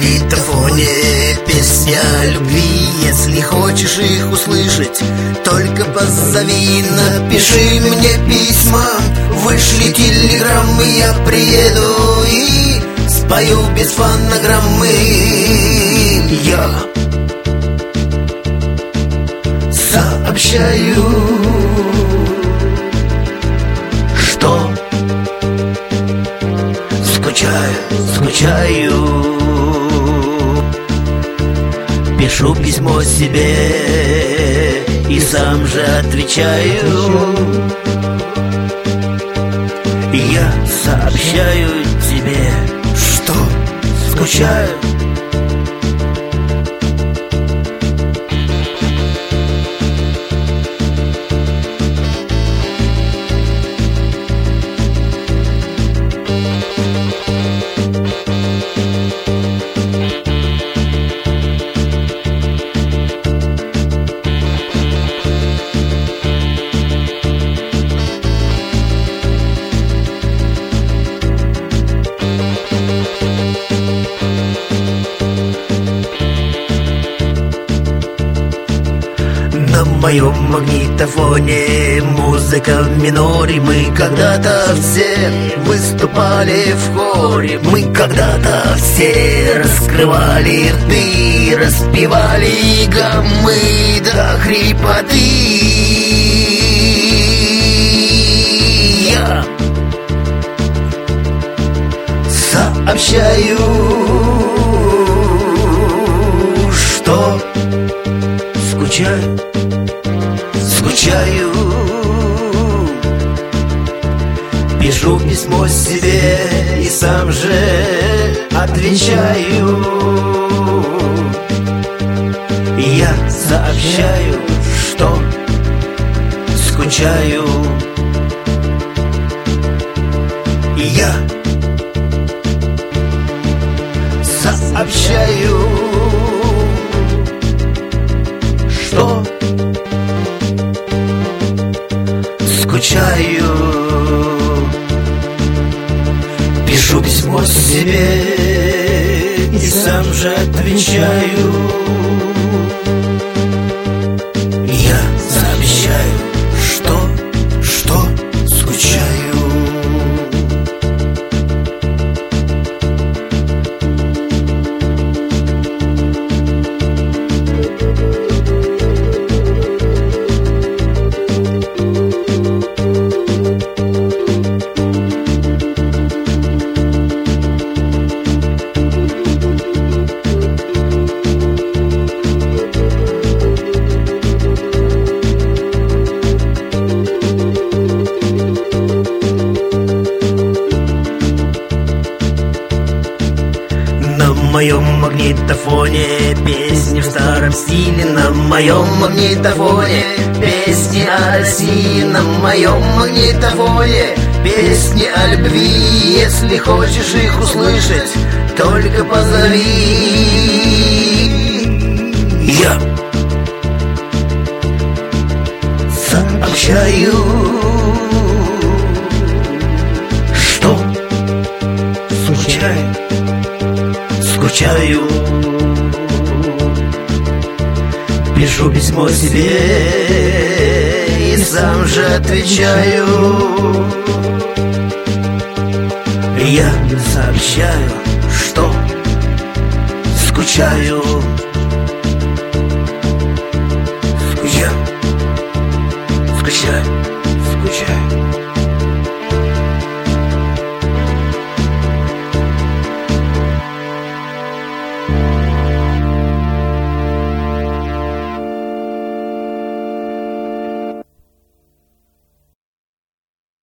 магнитофоне песня о любви. Если хочешь их услышать, только позови. Напиши мне письма, вышли телеграммы, я приеду и спою без фонограммы. Я сообщаю, что скучаю. Пишу письмо себе и сам же отвечаю. Я сообщаю тебе, что скучаю. На моем магнитофоне музыка в миноре. Мы когда-то все выступали в хоре. Мы когда-то все раскрывали рты, распевали гаммы до хрипоты. Я сообщаю, что скучаю. Пишу письмо себе и сам же отвечаю. Я сообщаю, что скучаю. Я сообщаю, что скучаю. Пишу письмо себе и сам же отвечаю. Я сообщаю, что скучаю. На моем магнитофоне песни в старом стиле. На моем магнитофоне песни о России. На моем магнитофоне песни о любви. Если хочешь их услышать, только позови. Я сообщаю, что скучаю. Пишу письмо себе и сам же отвечаю. Я сообщаю, что скучаю. Я скучаю.